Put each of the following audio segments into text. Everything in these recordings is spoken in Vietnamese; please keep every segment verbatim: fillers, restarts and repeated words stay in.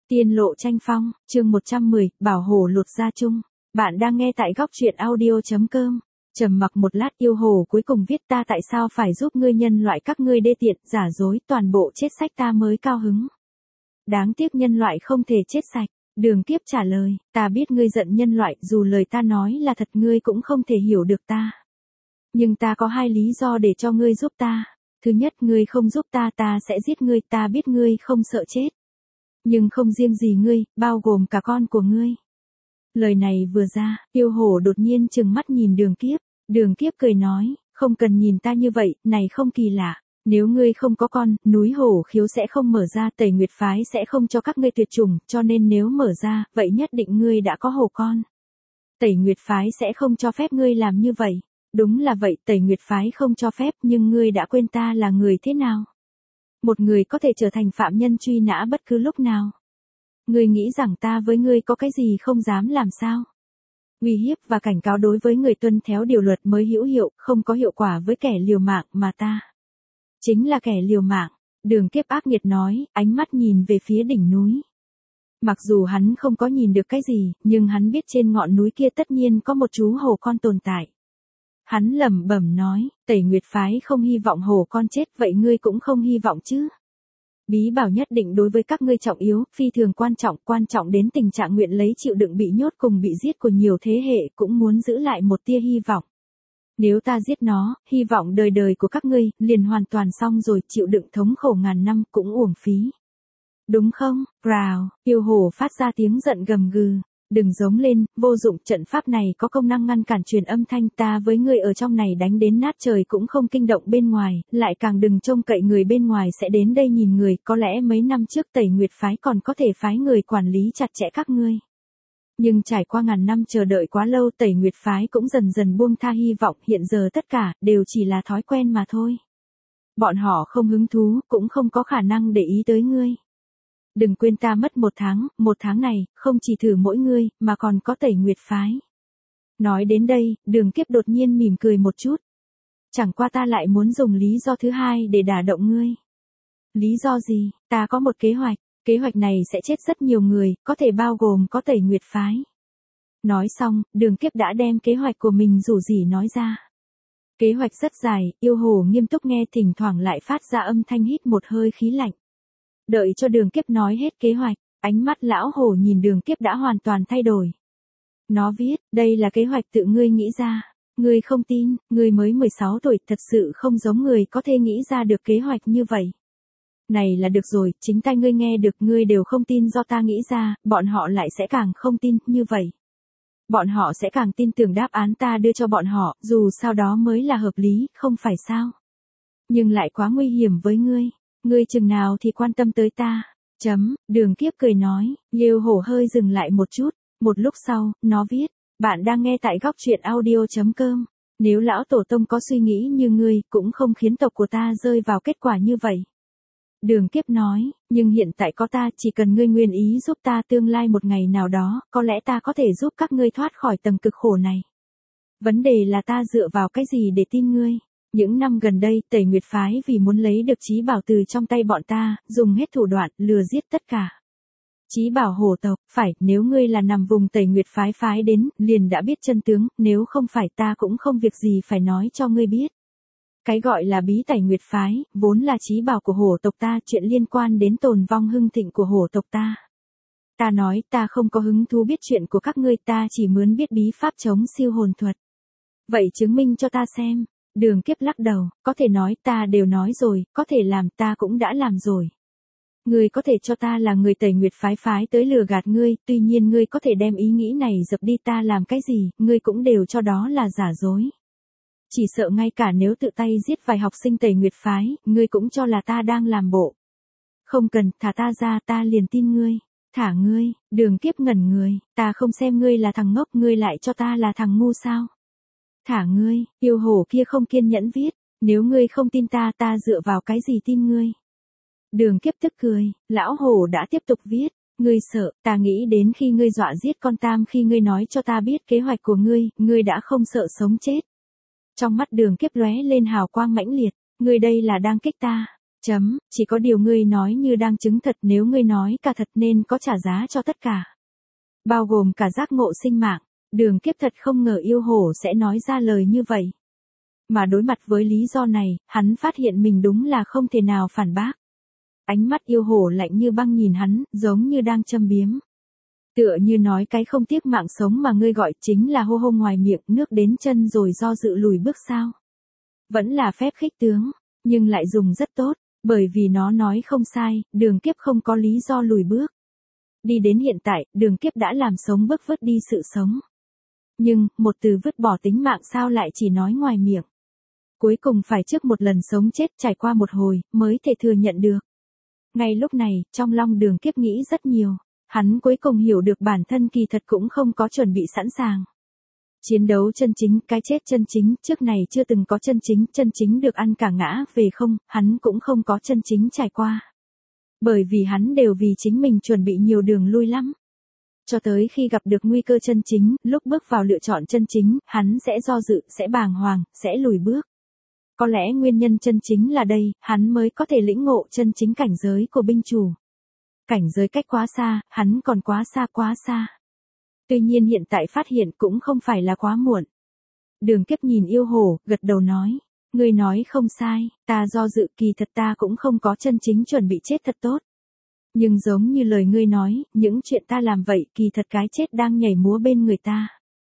Tiên lộ tranh phong, chương một trăm mười, bảo hổ lột da chung. Bạn đang nghe tại góc truyện audio chấm com. Trầm mặc một lát, yêu hồ cuối cùng viết: ta tại sao phải giúp ngươi, nhân loại các ngươi đê tiện, giả dối, toàn bộ chết sách ta mới cao hứng. Đáng tiếc nhân loại không thể chết sạch. Đường Kiếp trả lời: ta biết ngươi giận nhân loại, dù lời ta nói là thật ngươi cũng không thể hiểu được ta. Nhưng ta có hai lý do để cho ngươi giúp ta. Thứ nhất, ngươi không giúp ta ta sẽ giết ngươi, ta biết ngươi không sợ chết. Nhưng không riêng gì ngươi, bao gồm cả con của ngươi. Lời này vừa ra, yêu hổ đột nhiên trừng mắt nhìn Đường Kiếp. Đường Kiếp cười nói: không cần nhìn ta như vậy, này không kỳ lạ. Nếu ngươi không có con, núi hổ khiếu sẽ không mở ra, Tẩy Nguyệt phái sẽ không cho các ngươi tuyệt chủng, cho nên nếu mở ra, vậy nhất định ngươi đã có hổ con. Tẩy Nguyệt phái sẽ không cho phép ngươi làm như vậy. Đúng là vậy, Tẩy Nguyệt phái không cho phép, nhưng ngươi đã quên ta là người thế nào? Một người có thể trở thành phạm nhân truy nã bất cứ lúc nào. Ngươi nghĩ rằng ta với ngươi có cái gì không dám làm sao? Uy hiếp và cảnh cáo đối với người tuân theo điều luật mới hữu hiệu, không có hiệu quả với kẻ liều mạng, mà ta chính là kẻ liều mạng. Đường Kiếp ác nghiệt nói, ánh mắt nhìn về phía đỉnh núi. Mặc dù hắn không có nhìn được cái gì, nhưng hắn biết trên ngọn núi kia tất nhiên có một chú hổ con tồn tại. Hắn lẩm bẩm nói, Tẩy Nguyệt phái không hy vọng hổ con chết, vậy ngươi cũng không hy vọng chứ? Bí bảo nhất định đối với các ngươi trọng yếu, phi thường quan trọng, quan trọng đến tình trạng nguyện lấy chịu đựng bị nhốt cùng bị giết của nhiều thế hệ, cũng muốn giữ lại một tia hy vọng. Nếu ta giết nó, hy vọng đời đời của các ngươi liền hoàn toàn xong rồi, chịu đựng thống khổ ngàn năm cũng uổng phí. Đúng không? Rào, yêu hổ phát ra tiếng giận gầm gừ. Đừng giống lên, vô dụng, trận pháp này có công năng ngăn cản truyền âm thanh, ta với ngươi ở trong này đánh đến nát trời cũng không kinh động bên ngoài, lại càng đừng trông cậy người bên ngoài sẽ đến đây nhìn người, có lẽ mấy năm trước Tẩy Nguyệt phái còn có thể phái người quản lý chặt chẽ các ngươi. Nhưng trải qua ngàn năm chờ đợi quá lâu, Tẩy Nguyệt phái cũng dần dần buông tha hy vọng, hiện giờ tất cả đều chỉ là thói quen mà thôi. Bọn họ không hứng thú, cũng không có khả năng để ý tới ngươi. Đừng quên ta mất một tháng, một tháng này, không chỉ thử mỗi ngươi, mà còn có Tẩy Nguyệt phái. Nói đến đây, Đường Kiếp đột nhiên mỉm cười một chút. Chẳng qua ta lại muốn dùng lý do thứ hai để đả động ngươi. Lý do gì? Ta có một kế hoạch, kế hoạch này sẽ chết rất nhiều người, có thể bao gồm có Tẩy Nguyệt phái. Nói xong, Đường Kiếp đã đem kế hoạch của mình rủ rỉ nói ra. Kế hoạch rất dài, yêu hồ nghiêm túc nghe, thỉnh thoảng lại phát ra âm thanh hít một hơi khí lạnh. Đợi cho Đường Kiếp nói hết kế hoạch, ánh mắt lão hổ nhìn Đường Kiếp đã hoàn toàn thay đổi. Nó viết, đây là kế hoạch tự ngươi nghĩ ra. Ngươi không tin, ngươi mới mười sáu tuổi, thật sự không giống người có thể nghĩ ra được kế hoạch như vậy. Này là được rồi, chính tay ngươi nghe được, ngươi đều không tin do ta nghĩ ra, bọn họ lại sẽ càng không tin, như vậy. Bọn họ sẽ càng tin tưởng đáp án ta đưa cho bọn họ, dù sao đó mới là hợp lý, không phải sao? Nhưng lại quá nguy hiểm với ngươi. Ngươi chừng nào thì quan tâm tới ta. Chấm, Đường Kiếp cười nói, Liêu hổ hơi dừng lại một chút, một lúc sau, nó viết, bạn đang nghe tại góc truyện audio chấm com. Nếu lão tổ tông có suy nghĩ như ngươi, cũng không khiến tộc của ta rơi vào kết quả như vậy. Đường Kiếp nói, nhưng hiện tại có ta, chỉ cần ngươi nguyên ý giúp ta, tương lai một ngày nào đó, có lẽ ta có thể giúp các ngươi thoát khỏi tầng cực khổ này. Vấn đề là ta dựa vào cái gì để tin ngươi? Những năm gần đây, Tẩy Nguyệt phái vì muốn lấy được chí bảo từ trong tay bọn ta, dùng hết thủ đoạn, lừa giết tất cả. Chí bảo hổ tộc, phải, nếu ngươi là nằm vùng Tẩy Nguyệt phái phái đến, liền đã biết chân tướng, nếu không phải ta cũng không việc gì phải nói cho ngươi biết. Cái gọi là bí Tẩy Nguyệt phái, vốn là chí bảo của hổ tộc ta, chuyện liên quan đến tồn vong hưng thịnh của hổ tộc ta. Ta nói, ta không có hứng thú biết chuyện của các ngươi, ta chỉ muốn biết bí pháp chống siêu hồn thuật. Vậy chứng minh cho ta xem. Đường Kiếp lắc đầu, có thể nói ta đều nói rồi, có thể làm ta cũng đã làm rồi. Ngươi có thể cho ta là người Tẩy Nguyệt phái phái tới lừa gạt ngươi, tuy nhiên ngươi có thể đem ý nghĩ này dập đi, ta làm cái gì, ngươi cũng đều cho đó là giả dối. Chỉ sợ ngay cả nếu tự tay giết vài học sinh Tẩy Nguyệt phái, ngươi cũng cho là ta đang làm bộ. Không cần, thả ta ra, ta liền tin ngươi. Thả ngươi, Đường Kiếp ngẩn người, ta không xem ngươi là thằng ngốc, ngươi lại cho ta là thằng ngu sao? Thả ngươi, yêu hổ kia không kiên nhẫn viết, nếu ngươi không tin ta, ta dựa vào cái gì tin ngươi? Đường Kiếp tức cười, lão hổ đã tiếp tục viết, ngươi sợ, ta nghĩ đến khi ngươi dọa giết con Tam, khi ngươi nói cho ta biết kế hoạch của ngươi, ngươi đã không sợ sống chết. Trong mắt Đường Kiếp lóe lên hào quang mãnh liệt, ngươi đây là đang kích ta. Chấm, chỉ có điều ngươi nói như đang chứng thật, nếu ngươi nói cả thật nên có trả giá cho tất cả. Bao gồm cả giác ngộ sinh mạng. Đường Kiếp thật không ngờ yêu hổ sẽ nói ra lời như vậy. Mà đối mặt với lý do này, hắn phát hiện mình đúng là không thể nào phản bác. Ánh mắt yêu hổ lạnh như băng nhìn hắn, giống như đang châm biếm. Tựa như nói cái không tiếc mạng sống mà ngươi gọi chính là hô hô ngoài miệng, nước đến chân rồi do dự lùi bước sao. Vẫn là phép khích tướng, nhưng lại dùng rất tốt, bởi vì nó nói không sai, Đường Kiếp không có lý do lùi bước. Đi đến hiện tại, Đường Kiếp đã làm sống bước vứt đi sự sống. Nhưng, một từ vứt bỏ tính mạng sao lại chỉ nói ngoài miệng. Cuối cùng phải trước một lần sống chết trải qua một hồi, mới thể thừa nhận được. Ngay lúc này, trong lòng Đường Kiếp nghĩ rất nhiều. Hắn cuối cùng hiểu được bản thân kỳ thật cũng không có chuẩn bị sẵn sàng. Chiến đấu chân chính, cái chết chân chính, trước này chưa từng có chân chính, chân chính được ăn cả ngã về không, hắn cũng không có chân chính trải qua. Bởi vì hắn đều vì chính mình chuẩn bị nhiều đường lui lắm. Cho tới khi gặp được nguy cơ chân chính, lúc bước vào lựa chọn chân chính, hắn sẽ do dự, sẽ bàng hoàng, sẽ lùi bước. Có lẽ nguyên nhân chân chính là đây, hắn mới có thể lĩnh ngộ chân chính cảnh giới của binh chủ. Cảnh giới cách quá xa, hắn còn quá xa quá xa. Tuy nhiên hiện tại phát hiện cũng không phải là quá muộn. Đường Kiếp nhìn yêu hổ, gật đầu nói. Ngươi nói không sai, ta do dự, kỳ thật ta cũng không có chân chính chuẩn bị chết thật tốt. Nhưng giống như lời ngươi nói, những chuyện ta làm vậy kỳ thật cái chết đang nhảy múa bên người ta.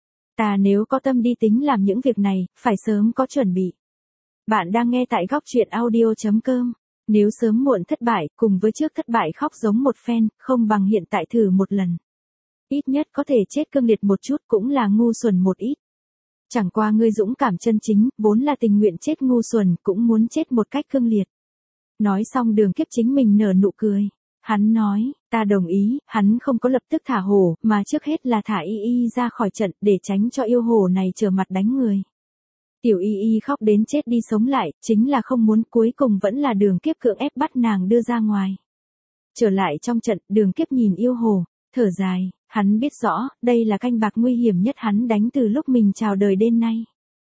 Ta nếu có tâm đi tính làm những việc này, phải sớm có chuẩn bị. Bạn đang nghe tại góc truyện audio chấm com. Nếu sớm muộn thất bại, cùng với trước thất bại khóc giống một phen, không bằng hiện tại thử một lần. Ít nhất có thể chết cương liệt một chút cũng là ngu xuẩn một ít. Chẳng qua ngươi dũng cảm chân chính, vốn là tình nguyện chết ngu xuẩn, cũng muốn chết một cách cương liệt. Nói xong Đường Kiếp chính mình nở nụ cười. Hắn nói, ta đồng ý, hắn không có lập tức thả hổ, mà trước hết là thả y y ra khỏi trận, để tránh cho yêu hổ này trở mặt đánh người. Tiểu y y khóc đến chết đi sống lại, chính là không muốn, cuối cùng vẫn là Đường Kiếp cưỡng ép bắt nàng đưa ra ngoài. Trở lại trong trận, Đường Kiếp nhìn yêu hổ, thở dài, hắn biết rõ, đây là canh bạc nguy hiểm nhất hắn đánh từ lúc mình chào đời đến nay.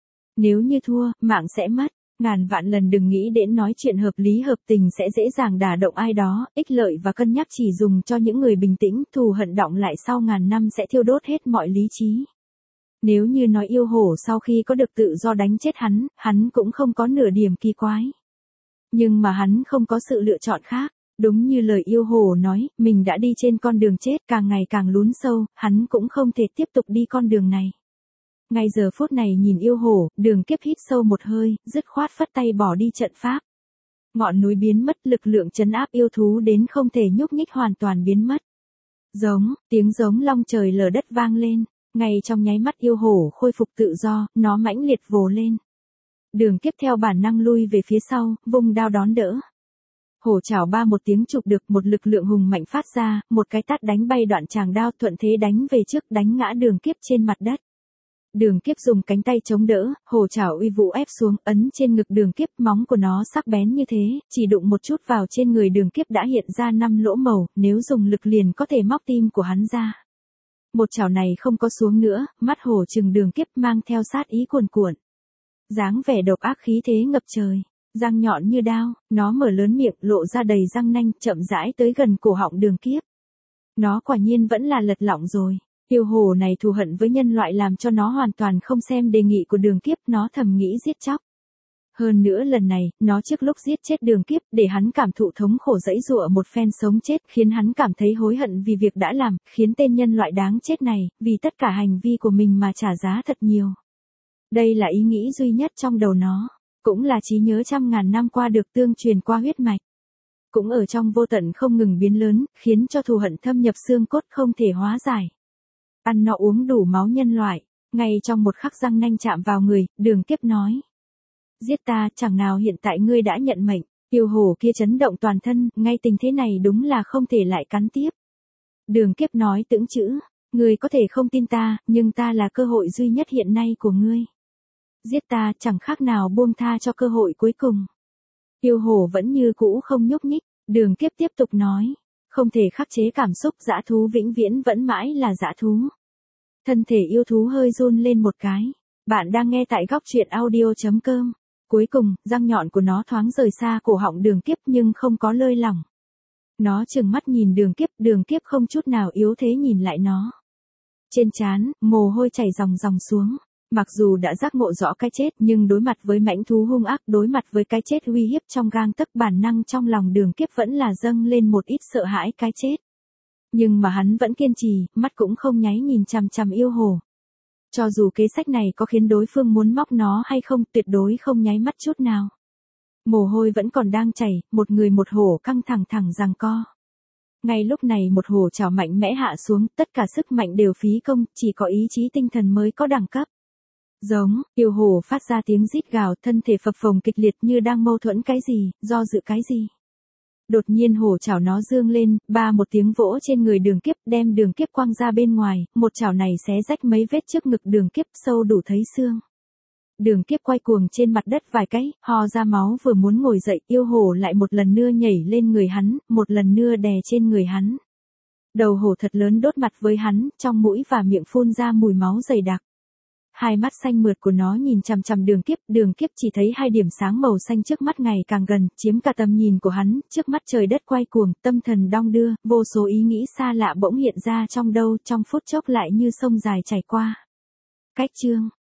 Nếu như thua, mạng sẽ mất, ngàn vạn lần đừng nghĩ đến nói chuyện hợp lý hợp tình sẽ dễ dàng đả động ai đó, ích lợi và cân nhắc chỉ dùng cho những người bình tĩnh, thù hận đọng lại sau ngàn năm sẽ thiêu đốt hết mọi lý trí. Nếu như nói yêu hổ sau khi có được tự do đánh chết hắn, hắn cũng không có nửa điểm kỳ quái. Nhưng mà hắn không có sự lựa chọn khác. Đúng như lời yêu hổ nói, mình đã đi trên con đường chết càng ngày càng lún sâu, hắn cũng không thể tiếp tục đi con đường này. Ngay giờ phút này nhìn yêu hổ, Đường Kiếp hít sâu một hơi, dứt khoát phất tay bỏ đi trận pháp. Ngọn núi biến mất, lực lượng trấn áp yêu thú đến không thể nhúc nhích hoàn toàn biến mất. Giống, tiếng giống long trời lở đất vang lên, ngay trong nháy mắt yêu hổ khôi phục tự do, nó mãnh liệt vồ lên. Đường Kiếp theo bản năng lui về phía sau, vung đao đón đỡ. Hổ chảo ba một tiếng chụp được, một lực lượng hùng mạnh phát ra, một cái tát đánh bay đoạn tràng đao, thuận thế đánh về trước, đánh ngã Đường Kiếp trên mặt đất. Đường Kiếp dùng cánh tay chống đỡ, hổ chảo uy vũ ép xuống, ấn trên ngực Đường Kiếp, móng của nó sắc bén như thế, chỉ đụng một chút vào trên người Đường Kiếp đã hiện ra năm lỗ màu, nếu dùng lực liền có thể móc tim của hắn ra. Một chảo này không có xuống nữa, mắt hổ trừng Đường Kiếp mang theo sát ý cuồn cuộn. Dáng vẻ độc ác khí thế ngập trời. Răng nhọn như đao, nó mở lớn miệng, lộ ra đầy răng nanh, chậm rãi tới gần cổ họng Đường Kiếp. Nó quả nhiên vẫn là lật lọng rồi. Yêu hổ này thù hận với nhân loại làm cho nó hoàn toàn không xem đề nghị của Đường Kiếp, nó thầm nghĩ giết chóc. Hơn nữa lần này, nó trước lúc giết chết Đường Kiếp, để hắn cảm thụ thống khổ dẫy dụa một phen sống chết, khiến hắn cảm thấy hối hận vì việc đã làm, khiến tên nhân loại đáng chết này, vì tất cả hành vi của mình mà trả giá thật nhiều. Đây là ý nghĩ duy nhất trong đầu nó. Cũng là trí nhớ trăm ngàn năm qua được tương truyền qua huyết mạch. Cũng ở trong vô tận không ngừng biến lớn, khiến cho thù hận thâm nhập xương cốt không thể hóa giải. Ăn no uống đủ máu nhân loại, ngay trong một khắc răng nanh chạm vào người, Đường Kiếp nói. Giết ta, chẳng nào hiện tại ngươi đã nhận mệnh, yêu hổ kia chấn động toàn thân, ngay tình thế này đúng là không thể lại cắn tiếp. Đường Kiếp nói tững chữ, ngươi có thể không tin ta, nhưng ta là cơ hội duy nhất hiện nay của ngươi. Giết ta chẳng khác nào buông tha cho cơ hội cuối cùng. Yêu hổ vẫn như cũ không nhúc nhích, Đường Kiếp tiếp tục nói. Không thể khắc chế cảm xúc, dã thú vĩnh viễn vẫn mãi là dã thú. Thân thể yêu thú hơi run lên một cái. Bạn đang nghe tại góc truyện audio chấm com. Cuối cùng, răng nhọn của nó thoáng rời xa cổ họng Đường Kiếp nhưng không có lơi lỏng. Nó trừng mắt nhìn Đường Kiếp, Đường Kiếp không chút nào yếu thế nhìn lại nó. Trên trán, mồ hôi chảy ròng ròng xuống. Mặc dù đã giác ngộ rõ cái chết nhưng đối mặt với mãnh thú hung ác, đối mặt với cái chết uy hiếp trong gang tấc, bản năng trong lòng Đường Kiếp vẫn là dâng lên một ít sợ hãi cái chết. Nhưng mà hắn vẫn kiên trì, mắt cũng không nháy nhìn chằm chằm yêu hồ. Cho dù kế sách này có khiến đối phương muốn móc nó hay không, tuyệt đối không nháy mắt chút nào. Mồ hôi vẫn còn đang chảy, một người một hổ căng thẳng thẳng giằng co. Ngay lúc này một hổ chảo mạnh mẽ hạ xuống, tất cả sức mạnh đều phí công, chỉ có ý chí tinh thần mới có đẳng cấp. Giống, yêu hồ phát ra tiếng rít gào, thân thể phập phồng kịch liệt như đang mâu thuẫn cái gì, do dự cái gì. Đột nhiên hổ chảo nó dương lên, ba một tiếng vỗ trên người Đường Kiếp, đem Đường Kiếp quăng ra bên ngoài, một chảo này xé rách mấy vết trước ngực Đường Kiếp, sâu đủ thấy xương. Đường Kiếp quay cuồng trên mặt đất vài cái, ho ra máu, vừa muốn ngồi dậy, yêu hổ lại một lần nữa nhảy lên người hắn, một lần nữa đè trên người hắn. Đầu hổ thật lớn đốt mặt với hắn, trong mũi và miệng phun ra mùi máu dày đặc. Hai mắt xanh mượt của nó nhìn chằm chằm Đường Kiếp, Đường Kiếp chỉ thấy hai điểm sáng màu xanh trước mắt ngày càng gần, chiếm cả tầm nhìn của hắn, trước mắt trời đất quay cuồng, tâm thần đong đưa, vô số ý nghĩ xa lạ bỗng hiện ra trong đầu, trong phút chốc lại như sông dài chảy qua. Cách chương